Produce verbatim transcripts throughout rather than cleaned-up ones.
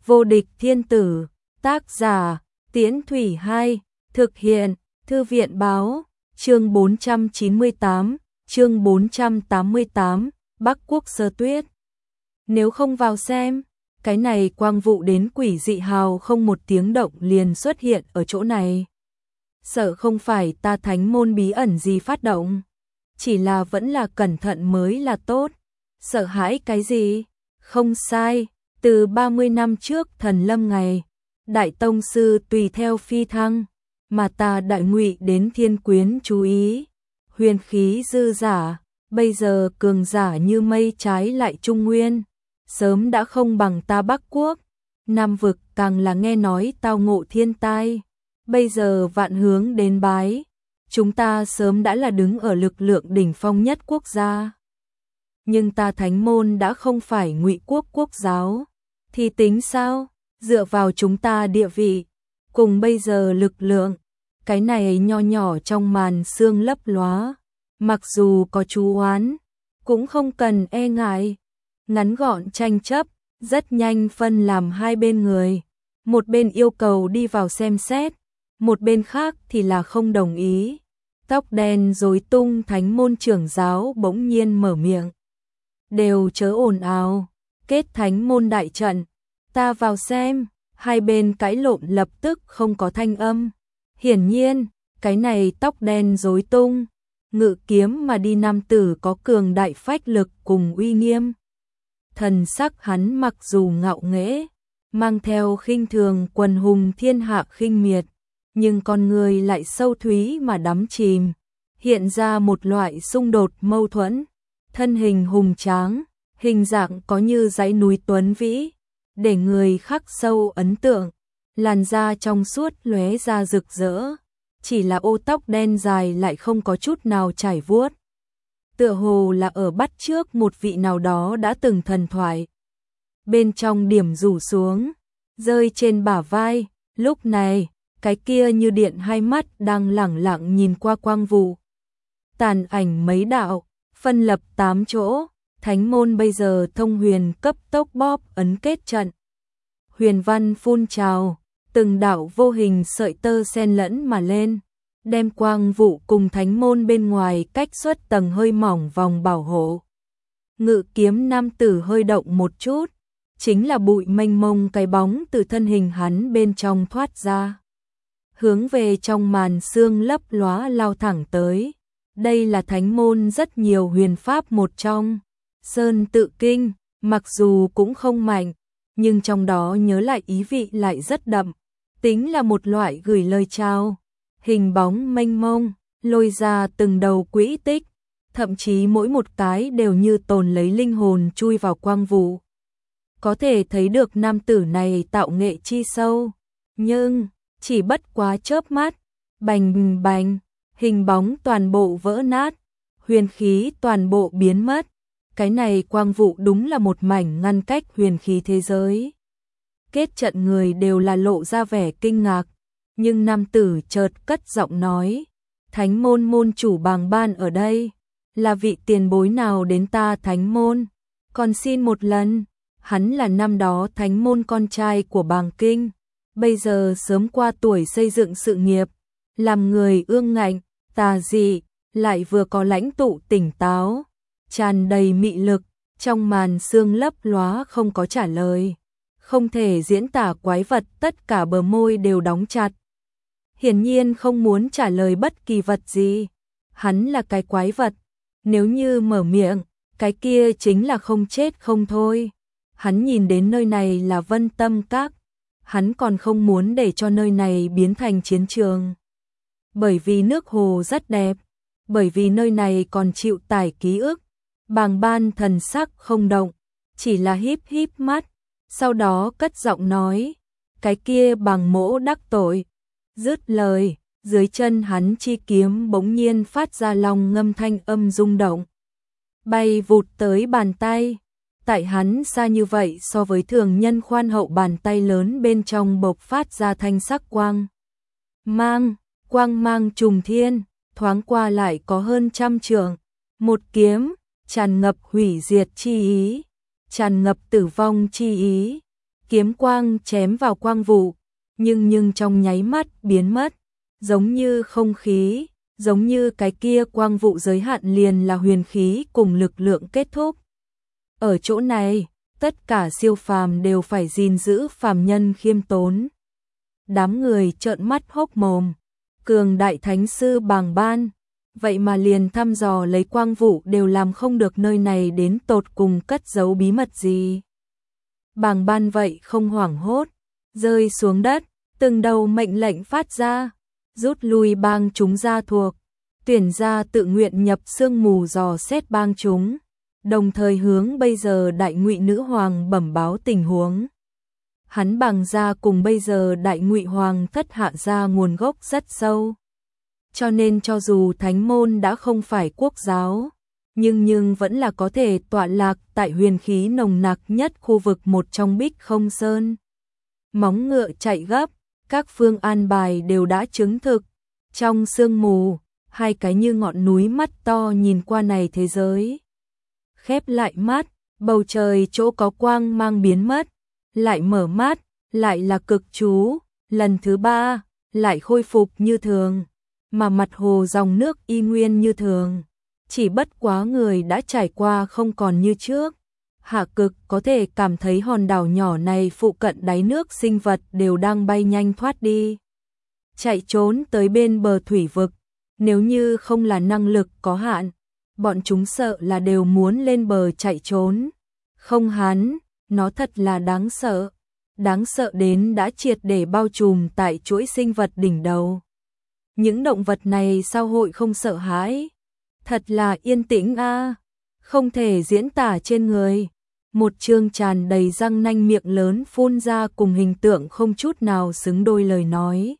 Vô địch thiên tử, tác giả, Tiễn Thủy Hai, thực hiện, Thư viện báo, chương bốn trăm chín mươi tám, chương bốn trăm tám mươi tám, Bắc Quốc Sơ Tuyết. Nếu không vào xem, cái này quang vụ đến quỷ dị hào không một tiếng động liền xuất hiện ở chỗ này. Sợ không phải ta thánh môn bí ẩn gì phát động, chỉ là vẫn là cẩn thận mới là tốt. Sợ hãi cái gì? Không sai, từ ba mươi năm trước thần lâm ngày, đại tông sư tùy theo phi thăng, mà ta đại ngụy đến thiên quyến chú ý, huyền khí dư giả, bây giờ cường giả như mây trái lại trung nguyên, sớm đã không bằng ta Bắc Quốc, Nam vực càng là nghe nói tao ngộ thiên tai, bây giờ vạn hướng đến bái, chúng ta sớm đã là đứng ở lực lượng đỉnh phong nhất quốc gia. Nhưng ta thánh môn đã không phải ngụy quốc quốc giáo, thì tính sao? Dựa vào chúng ta địa vị, cùng bây giờ lực lượng, cái này nho nhỏ trong màn sương lấp lóa, mặc dù có chú oán, cũng không cần e ngại. Ngắn gọn tranh chấp, rất nhanh phân làm hai bên người, một bên yêu cầu đi vào xem xét, một bên khác thì là không đồng ý. Tóc đen rối tung thánh môn trưởng giáo bỗng nhiên mở miệng. Đều chớ ồn ào, kết thánh môn đại trận, ta vào xem, hai bên cãi lộn lập tức không có thanh âm. Hiển nhiên, cái này tóc đen rối tung, ngự kiếm mà đi nam tử có cường đại phách lực cùng uy nghiêm. Thần sắc hắn mặc dù ngạo nghễ, mang theo khinh thường quần hùng thiên hạ khinh miệt, nhưng con người lại sâu thúy mà đắm chìm, hiện ra một loại xung đột mâu thuẫn. Thân hình hùng tráng, hình dạng có như dãy núi tuấn vĩ, để người khắc sâu ấn tượng, làn da trong suốt lóe ra rực rỡ, chỉ là ô tóc đen dài lại không có chút nào chảy vuốt. Tựa hồ là ở bắt chước một vị nào đó đã từng thần thoại. Bên trong điểm rủ xuống, rơi trên bả vai, lúc này, cái kia như điện hai mắt đang lẳng lặng nhìn qua quang vụ. Tàn ảnh mấy đạo, phân lập tám chỗ, thánh môn bây giờ thông huyền cấp tốc bóp ấn kết trận. Huyền văn phun trào, từng đạo vô hình sợi tơ xen lẫn mà lên, đem quang vụ cùng thánh môn bên ngoài cách xuất tầng hơi mỏng vòng bảo hộ. Ngự kiếm nam tử hơi động một chút, chính là bụi mênh mông cái bóng từ thân hình hắn bên trong thoát ra. Hướng về trong màn sương lấp lóa lao thẳng tới. Đây là thánh môn rất nhiều huyền pháp một trong. Sơn tự kinh, mặc dù cũng không mạnh, nhưng trong đó nhớ lại ý vị lại rất đậm. Tính là một loại gửi lời chào. Hình bóng mênh mông, lôi ra từng đầu quỹ tích, thậm chí mỗi một cái đều như tồn lấy linh hồn chui vào quang vụ. Có thể thấy được nam tử này tạo nghệ chi sâu, nhưng chỉ bất quá chớp mắt, bành bành, hình bóng toàn bộ vỡ nát, huyền khí toàn bộ biến mất. Cái này quang vụ đúng là một mảnh ngăn cách huyền khí thế giới. Kết trận người đều là lộ ra vẻ kinh ngạc, nhưng nam tử chợt cất giọng nói, thánh môn môn chủ Bàng Ban ở đây, là vị tiền bối nào đến ta thánh môn, còn xin một lần, hắn là năm đó thánh môn con trai của Bàng Kinh, bây giờ sớm qua tuổi xây dựng sự nghiệp, làm người ương ngạnh, tà dị, lại vừa có lãnh tụ tỉnh táo, tràn đầy mị lực, trong màn sương lấp lóa không có trả lời, không thể diễn tả quái vật, tất cả bờ môi đều đóng chặt. Hiển nhiên không muốn trả lời bất kỳ vật gì, hắn là cái quái vật, nếu như mở miệng, cái kia chính là không chết không thôi. Hắn nhìn đến nơi này là Vân Tâm Các, hắn còn không muốn để cho nơi này biến thành chiến trường. Bởi vì nước hồ rất đẹp, bởi vì nơi này còn chịu tải ký ức. Bàng Ban thần sắc không động, chỉ là híp híp mắt, sau đó cất giọng nói, cái kia Bàng mỗ đắc tội. Dứt lời, dưới chân hắn chi kiếm bỗng nhiên phát ra long ngâm thanh âm rung động, bay vụt tới bàn tay. Tại hắn xa như vậy so với thường nhân khoan hậu bàn tay lớn bên trong bộc phát ra thanh sắc quang. Mang, quang mang trùng thiên, thoáng qua lại có hơn trăm trượng. Một kiếm, tràn ngập hủy diệt chi ý, tràn ngập tử vong chi ý. kiếm quang chém vào quang vụ, nhưng nhưng trong nháy mắt biến mất, giống như không khí, giống như cái kia quang vụ giới hạn liền là huyền khí cùng lực lượng kết thúc. Ở chỗ này, tất cả siêu phàm đều phải gìn giữ phàm nhân khiêm tốn. Đám người trợn mắt hốc mồm, cường đại thánh sư Bàng Ban, vậy mà liền thăm dò lấy quang vụ đều làm không được, nơi này đến tột cùng cất giấu bí mật gì. Bàng Ban vậy không hoảng hốt, rơi xuống đất, từng đầu mệnh lệnh phát ra, rút lui bang chúng ra thuộc, tuyển ra tự nguyện nhập sương mù dò xét bang chúng, đồng thời hướng bây giờ Đại Ngụy Nữ Hoàng bẩm báo tình huống. Hắn Bàng gia cùng bây giờ Đại Ngụy Hoàng thất hạ gia nguồn gốc rất sâu. Cho nên cho dù thánh môn đã không phải quốc giáo, nhưng nhưng vẫn là có thể tọa lạc tại huyền khí nồng nặc nhất khu vực một trong Bích Không Sơn. Móng ngựa chạy gấp, các phương an bài đều đã chứng thực. Trong sương mù, hai cái như ngọn núi mắt to nhìn qua này thế giới. Khép lại mắt, bầu trời chỗ có quang mang biến mất, lại mở mắt, lại là cực chú, lần thứ ba, lại khôi phục như thường, mà mặt hồ dòng nước y nguyên như thường. Chỉ bất quá người đã trải qua không còn như trước. Hạ Cực có thể cảm thấy hòn đảo nhỏ này phụ cận đáy nước sinh vật đều đang bay nhanh thoát đi, chạy trốn tới bên bờ thủy vực. Nếu như không là năng lực có hạn, bọn chúng sợ là đều muốn lên bờ chạy trốn. Không hắn, nó thật là đáng sợ. Đáng sợ đến đã triệt để bao trùm tại chuỗi sinh vật đỉnh đầu. Những động vật này sao hội không sợ hãi? Thật là yên tĩnh a, không thể diễn tả trên người. Một chương tràn đầy răng nanh miệng lớn phun ra cùng hình tượng không chút nào xứng đôi lời nói.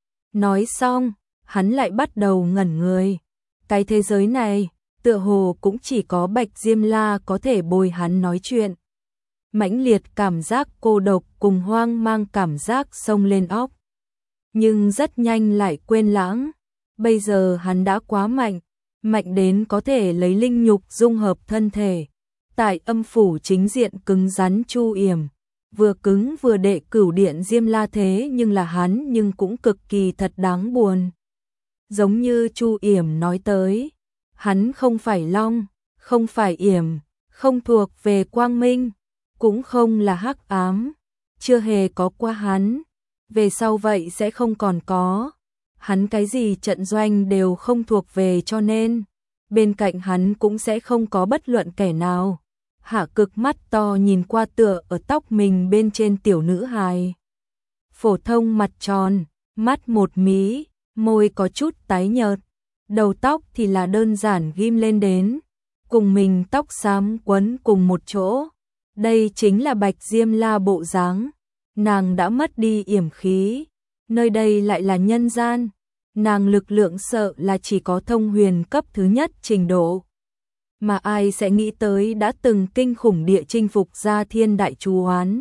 Nói xong, hắn lại bắt đầu ngẩn người. Cái thế giới này, tựa hồ cũng chỉ có Bạch Diêm La có thể bồi hắn nói chuyện. Mãnh liệt cảm giác cô độc cùng hoang mang cảm giác xông lên óc. Nhưng rất nhanh lại quên lãng. Bây giờ hắn đã quá mạnh, mạnh đến có thể lấy linh nhục dung hợp thân thể. Tại âm phủ chính diện cứng rắn Chu Yểm, vừa cứng vừa đệ cửu điện Diêm La thế nhưng là hắn nhưng cũng cực kỳ thật đáng buồn. Giống như Chu Yểm nói tới, hắn không phải long, không phải yểm, không thuộc về quang minh, cũng không là hắc ám, chưa hề có qua hắn, về sau vậy sẽ không còn có. Hắn cái gì trận doanh đều không thuộc về, cho nên bên cạnh hắn cũng sẽ không có bất luận kẻ nào. Hạ Cực mắt to nhìn qua tựa ở tóc mình bên trên tiểu nữ hài. Phổ thông mặt tròn, mắt một mí, môi có chút tái nhợt, đầu tóc thì là đơn giản ghim lên đến, cùng mình tóc xám quấn cùng một chỗ. Đây chính là Bạch Diêm La bộ dáng. Nàng đã mất đi yểm khí, nơi đây lại là nhân gian. Nàng lực lượng sợ là chỉ có thông huyền cấp thứ nhất trình độ. Mà ai sẽ nghĩ tới đã từng kinh khủng địa chinh phục ra thiên đại chú hoán.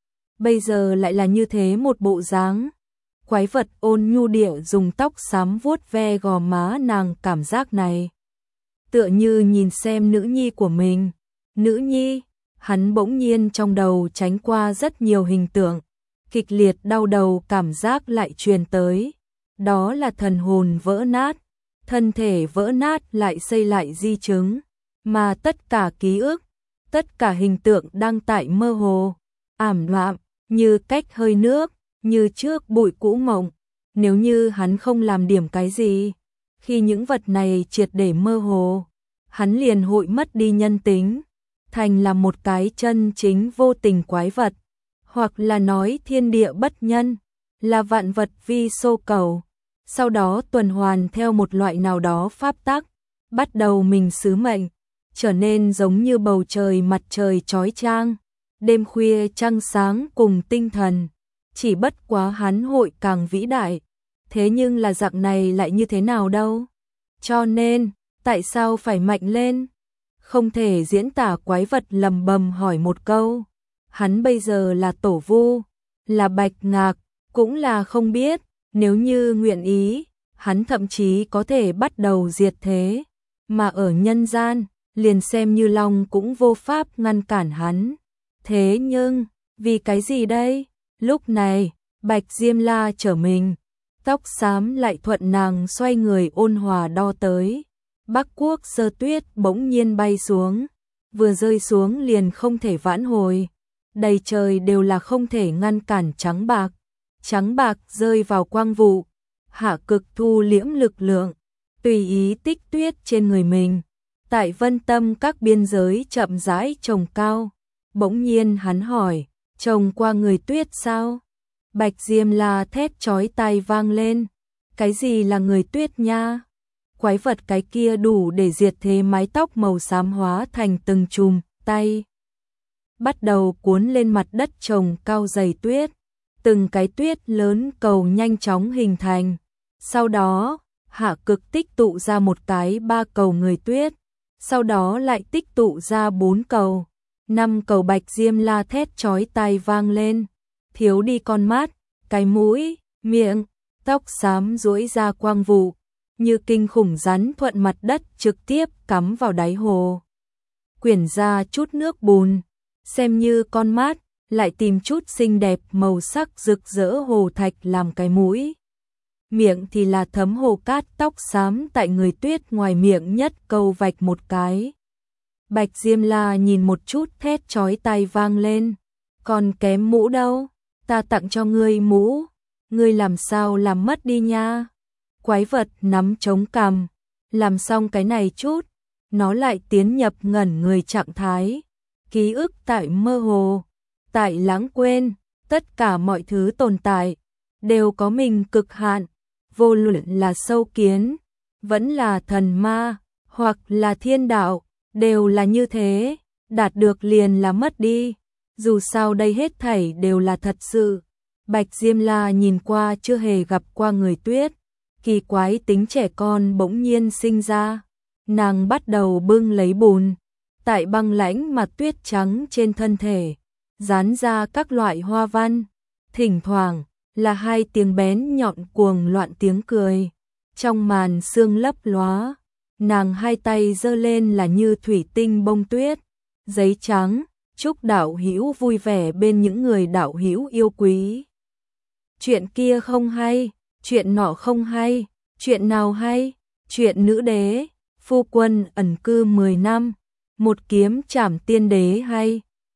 Bây giờ lại là như thế một bộ dáng. Quái vật ôn nhu địa dùng tóc xám vuốt ve gò má nàng, cảm giác này tựa như nhìn xem nữ nhi của mình. Nữ nhi, hắn bỗng nhiên trong đầu tránh qua rất nhiều hình tượng, kịch liệt đau đầu cảm giác lại truyền tới. Đó là thần hồn vỡ nát, thân thể vỡ nát lại xây lại di chứng, mà tất cả ký ức, tất cả hình tượng đang tại mơ hồ, ảm đạm, như cách hơi nước, như trước bụi cũ mộng. Nếu như hắn không làm điểm cái gì, khi những vật này triệt để mơ hồ, hắn liền hội mất đi nhân tính, thành là một cái chân chính vô tình quái vật, hoặc là nói thiên địa bất nhân, là vạn vật vi xô cầu, sau đó tuần hoàn theo một loại nào đó pháp tắc, bắt đầu mình sứ mệnh, trở nên giống như bầu trời mặt trời chói chang, đêm khuya trăng sáng cùng tinh thần. Chỉ bất quá hắn hội càng vĩ đại, thế nhưng là dạng này lại như thế nào đâu? Cho nên, tại sao phải mạnh lên? Không thể diễn tả quái vật lầm bầm hỏi một câu. Hắn bây giờ là tổ vu, là bạch ngạc, cũng là không biết, nếu như nguyện ý, hắn thậm chí có thể bắt đầu diệt thế, mà ở nhân gian, liền xem như long cũng vô pháp ngăn cản hắn. Thế nhưng, Vì cái gì đây? Lúc này, Bạch Diêm La trở mình, tóc xám lại thuận nàng xoay người ôn hòa đo tới. Bắc Quốc Sơ Tuyết bỗng nhiên bay xuống, vừa rơi xuống liền không thể vãn hồi. Đầy trời đều là không thể ngăn cản trắng bạc. Trắng bạc rơi vào quang vụ, Hạ Cực thu liễm lực lượng, tùy ý tích tuyết trên người mình. Tại Vân Tâm các biên giới chậm rãi trồng cao. Bỗng nhiên hắn hỏi, trồng qua người tuyết sao? Bạch Diêm La thét chói tai vang lên. Cái gì là người tuyết nha? Quái vật cái kia đủ để diệt thế, mái tóc màu xám hóa thành từng chùm, tay bắt đầu cuốn lên mặt đất trồng cao dày tuyết. Từng cái tuyết lớn cầu nhanh chóng hình thành. Sau đó, Hạ Cực tích tụ ra một cái ba cầu người tuyết. Sau đó lại tích tụ ra bốn cầu. Năm cầu. Bạch Diêm La thét chói tai vang lên. Thiếu đi con mắt, cái mũi, miệng, tóc xám duỗi ra quang vụ, như kinh khủng rắn thuận mặt đất trực tiếp cắm vào đáy hồ. Quyển ra chút nước bùn, xem như con mắt, lại tìm chút xinh đẹp màu sắc rực rỡ hồ thạch làm cái mũi. Miệng thì là thấm hồ cát, tóc xám tại người tuyết ngoài miệng nhất câu vạch một cái. Bạch Diêm La nhìn một chút thét chói tai vang lên. Còn kém mũ đâu? Ta tặng cho ngươi mũ. Ngươi làm sao làm mất đi nha? Quái vật nắm chống cằm. Làm xong cái này chút, nó lại tiến nhập ngẩn người trạng thái. Ký ức tại mơ hồ, tại lãng quên, tất cả mọi thứ tồn tại đều có mình cực hạn, vô luận là sâu kiến, vẫn là thần ma, hoặc là thiên đạo, đều là như thế, đạt được liền là mất đi. Dù sao đây hết thảy đều là thật sự. Bạch Diêm La nhìn qua chưa hề gặp qua người tuyết, kỳ quái tính trẻ con bỗng nhiên sinh ra. Nàng bắt đầu bưng lấy bùn, tại băng lãnh mặt tuyết trắng trên thân thể, dán ra các loại hoa văn. Thỉnh thoảng là hai tiếng bén nhọn cuồng loạn tiếng cười. Trong màn sương lấp lóa, nàng hai tay giơ lên là như thủy tinh bông tuyết, giấy trắng, chúc đạo hữu vui vẻ bên những người đạo hữu yêu quý. Chuyện kia không hay, chuyện nọ không hay, chuyện nào hay? Chuyện nữ đế, phu quân ẩn cư mười năm, một kiếm trảm tiên đế hay?